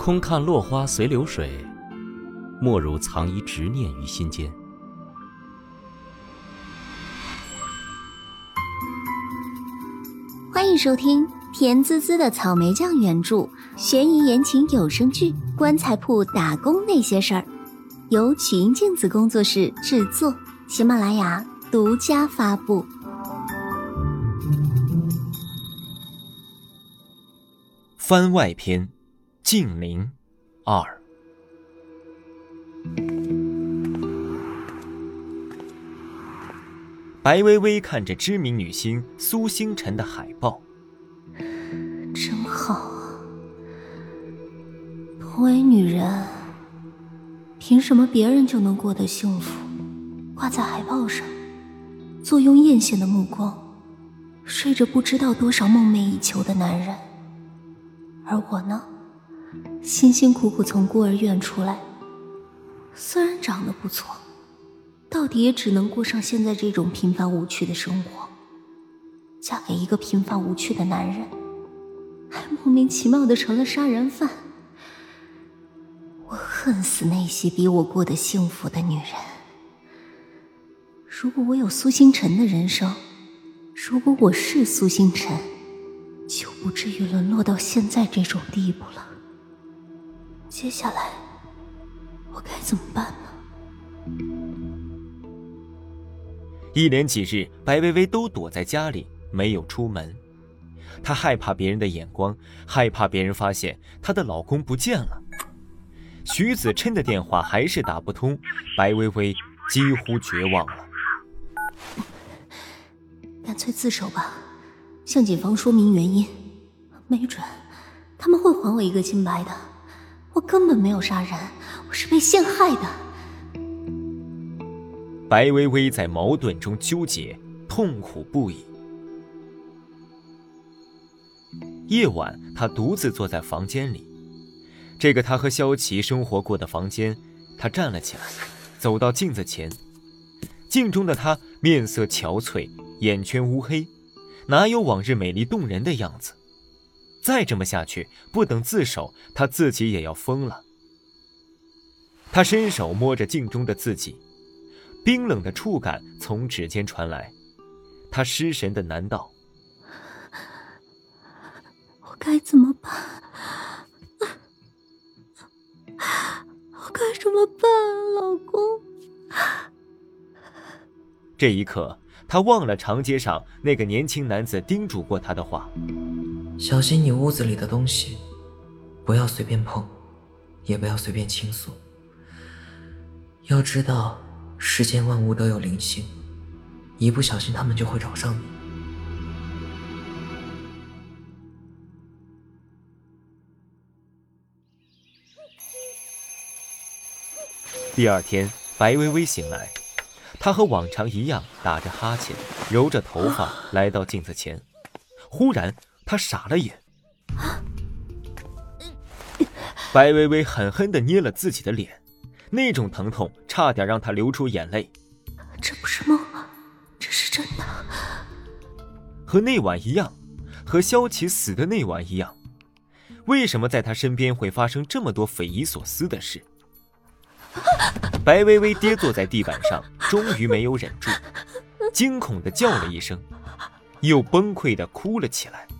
空看落花随流水，莫如藏一执念于心间。 欢迎收听甜滋滋的草莓酱原著悬疑言情有声剧《棺材铺打工那些事儿》，由曲音镜子工作室制作，喜马拉雅独家发布。 番外篇，静灵2。白薇薇看着知名女星苏星辰的海报， 真好啊！同为女人，凭什么别人就能过得幸福？挂在海报上，坐拥艳羡的目光，睡着不知道多少梦寐以求的男人。而我呢，辛辛苦苦从孤儿院出来，虽然长得不错，到底也只能过上现在这种平凡无趣的生活。嫁给一个平凡无趣的男人，还莫名其妙的成了杀人犯。我恨死那些比我过得幸福的女人。如果我有苏星辰的人生，如果我是苏星辰，就不至于沦落到现在这种地步了。接下来我该怎么办呢？ 一连几日，白薇薇都躲在家里，没有出门。她害怕别人的眼光，害怕别人发现她的老公不见了。徐子琛的电话还是打不通，白薇薇几乎绝望了。 干脆自首吧，向警方说明原因，没准他们会还我一个清白的。我根本没有杀人，我是被陷害的。 白薇薇在矛盾中纠结，痛苦不已。夜晚，她独自坐在房间里，这个她和萧琪生活过的房间，她站了起来，走到镜子前。镜中的她面色憔悴，眼圈乌黑，哪有往日美丽动人的样子？再这么下去，不等自首，她自己也要疯了。她伸手摸着镜中的自己，冰冷的触感从指尖传来，她失神地喃道： 我该怎么办？我该怎么办，老公？ 这一刻，她忘了长街上那个年轻男子叮嘱过她的话： 小心你屋子里的东西，不要随便碰，也不要随便倾诉。要知道世间万物都有灵性，一不小心他们就会找上你。 第二天，白薇薇醒来，她和往常一样打着哈欠，揉着头发来到镜子前。忽然她傻了眼，白薇薇狠狠地捏了自己的脸，那种疼痛差点让她流出眼泪。 这不是梦，这是真的。 和那晚一样，和萧琪死的那晚一样。为什么在她身边会发生这么多匪夷所思的事？白薇薇跌坐在地板上，终于没有忍住，惊恐地叫了一声，又崩溃地哭了起来。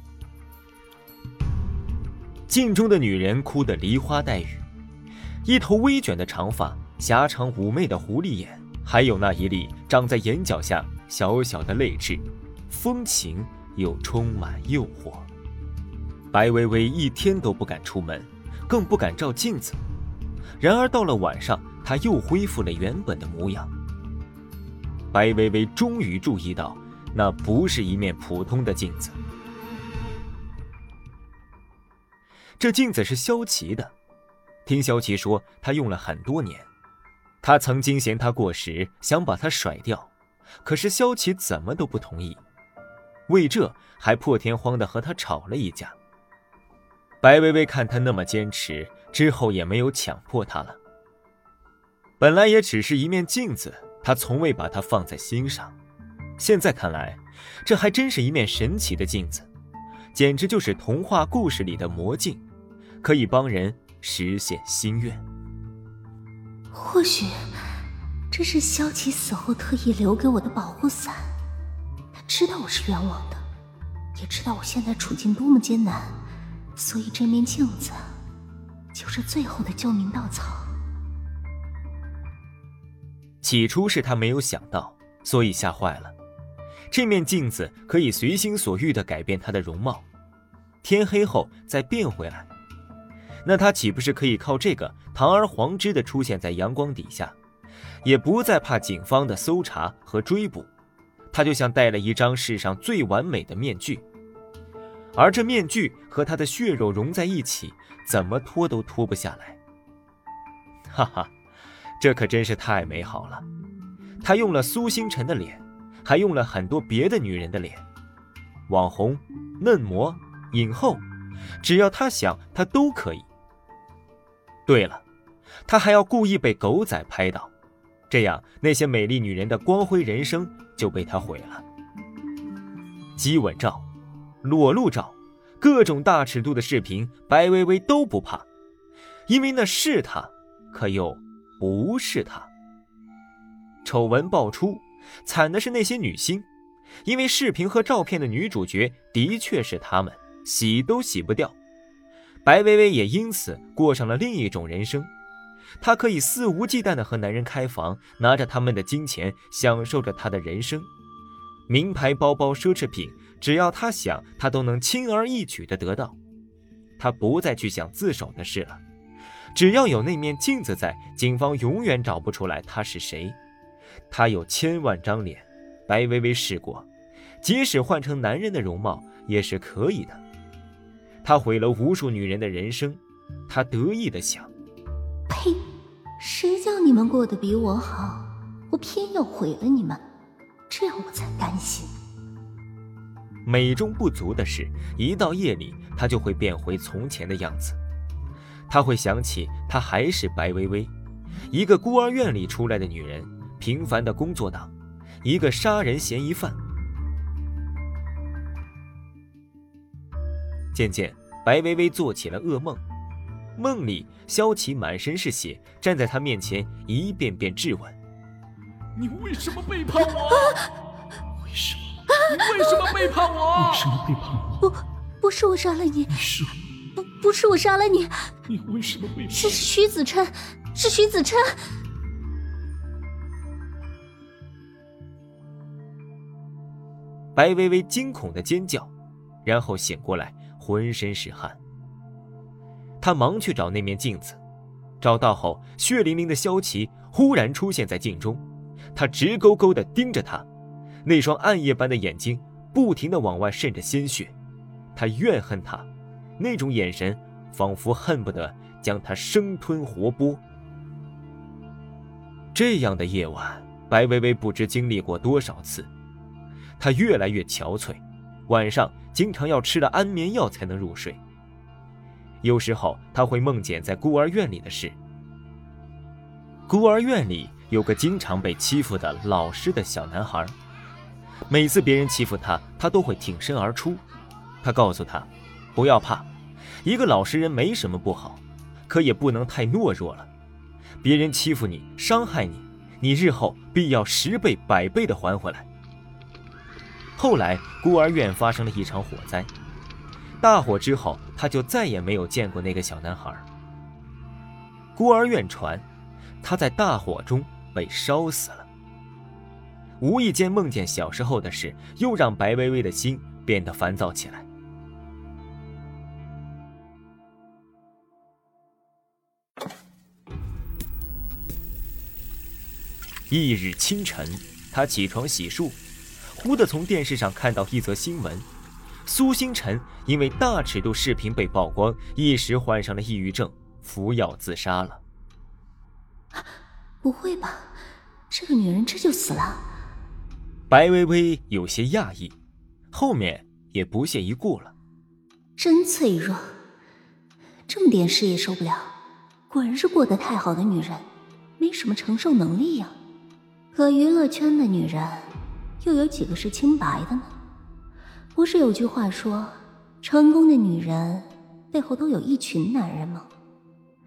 镜中的女人哭得梨花带雨，一头微卷的长发，狭长妩媚的狐狸眼，还有那一粒长在眼角下小小的泪痣，风情又充满诱惑。白薇薇一天都不敢出门，更不敢照镜子。然而到了晚上，她又恢复了原本的模样。白薇薇终于注意到，那不是一面普通的镜子。这镜子是萧琪的，听萧琪说他用了很多年。他曾经嫌他过时，想把他甩掉，可是萧琪怎么都不同意，为这还破天荒地和他吵了一架。白薇薇看他那么坚持，之后也没有强迫他了。本来也只是一面镜子，他从未把它放在心上。现在看来，这还真是一面神奇的镜子，简直就是童话故事里的魔镜，可以帮人实现心愿。 或许这是萧琪死后特意留给我的保护伞，他知道我是冤枉的，也知道我现在处境多么艰难，所以这面镜子就是最后的救命稻草。 起初是他没有想到，所以吓坏了。这面镜子可以随心所欲地改变他的容貌，天黑后再变回来，那他岂不是可以靠这个堂而皇之地出现在阳光底下，也不再怕警方的搜查和追捕？他就像戴了一张世上最完美的面具，而这面具和他的血肉融在一起，怎么脱都脱不下来。哈哈，这可真是太美好了。他用了苏星辰的脸，还用了很多别的女人的脸，网红、嫩模、影后，只要他想，他都可以。对了，他还要故意被狗仔拍到，这样那些美丽女人的光辉人生就被他毁了。激吻照、裸露照，各种大尺度的视频，白薇薇都不怕，因为那是他，可又不是他。丑闻爆出，惨的是那些女星，因为视频和照片的女主角的确是她们，洗都洗不掉。白薇薇也因此过上了另一种人生，她可以肆无忌惮地和男人开房，拿着他们的金钱，享受着她的人生。名牌包包、奢侈品，只要她想，她都能轻而易举地得到。她不再去想自首的事了，只要有那面镜子在，警方永远找不出来她是谁。她有千万张脸，白薇薇试过，即使换成男人的容貌也是可以的。她毁了无数女人的人生，她得意地想： 呸！谁叫你们过得比我好，我偏要毁了你们，这样我才甘心。 美中不足的是，一到夜里，她就会变回从前的样子。她会想起，她还是白薇薇，一个孤儿院里出来的女人，平凡的工作党，一个杀人嫌疑犯。渐渐，白薇薇做起了噩梦，梦里萧琪满身是血，站在她面前，一遍遍质问： 你为什么背叛我？为什么？你为什么背叛我？为什么背叛我？ 不是我杀了你。 你是？ 不是我杀了你。 你为什么背叛我？ 是徐子琛，是徐子琛。 白薇薇惊恐的尖叫，然后醒过来，浑身是汗。她忙去找那面镜子，找到后，血淋淋的萧琪忽然出现在镜中，他直勾勾地盯着她，那双暗夜般的眼睛不停地往外渗着鲜血。他怨恨她，那种眼神仿佛恨不得将她生吞活剥。这样的夜晚，白薇薇不知经历过多少次。她越来越憔悴，晚上经常要吃了安眠药才能入睡。有时候她会梦见在孤儿院里的事。孤儿院里有个经常被欺负的老实的小男孩，每次别人欺负他，他都会挺身而出。他告诉他，不要怕，一个老实人没什么不好，可也不能太懦弱了。别人欺负你，伤害你，你日后必要10倍100倍地还回来。后来孤儿院发生了一场火灾，大火之后，他就再也没有见过那个小男孩。孤儿院传，他在大火中被烧死了。无意间梦见小时候的事，又让白薇薇的心变得烦躁起来。一日清晨，他起床洗漱，忽地从电视上看到一则新闻，苏星辰因为大尺度视频被曝光，一时患上了抑郁症，服药自杀了。 不会吧，这个女人这就死了？ 白薇薇有些讶异，后面也不屑一顾了。 真脆弱，这么点事也受不了，果然是过得太好的女人，没什么承受能力呀。可娱乐圈的女人又有几个是清白的呢？不是有句话说，成功的女人背后都有一群男人吗？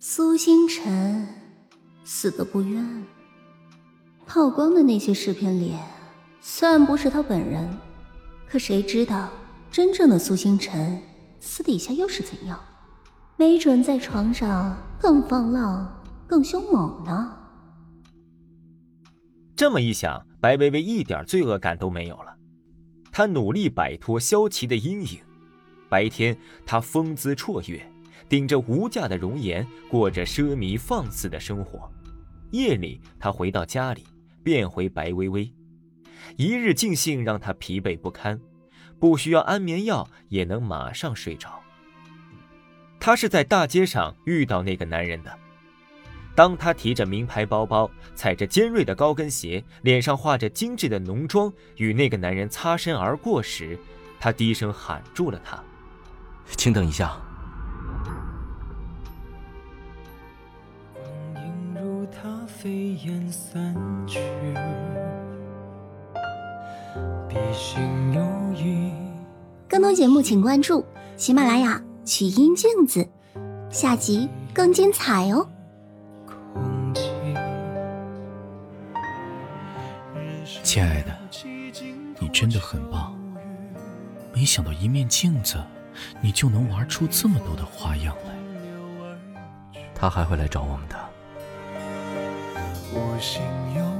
苏星辰死得不冤。曝光的那些视频里，虽然不是他本人，可谁知道真正的苏星辰私底下又是怎样？没准在床上更放浪、更凶猛呢。 这么一想，白薇薇一点罪恶感都没有了。她努力摆脱萧琪的阴影。白天，她风姿绰约，顶着无价的容颜，过着奢靡放肆的生活。夜里，她回到家里，变回白薇薇。一日尽兴让她疲惫不堪，不需要安眠药也能马上睡着。她是在大街上遇到那个男人的。当她提着名牌包包，踩着尖锐的高跟鞋，脸上画着精致的浓妆，与那个男人擦身而过时，她低声喊住了他： 请等一下。 飞燕散去，笔心有意。 更多节目请关注喜马拉雅曲音镜子，下集更精彩哦。 亲爱的，你真的很棒，没想到一面镜子你就能玩出这么多的花样来。 他还会来找我们的。 我心有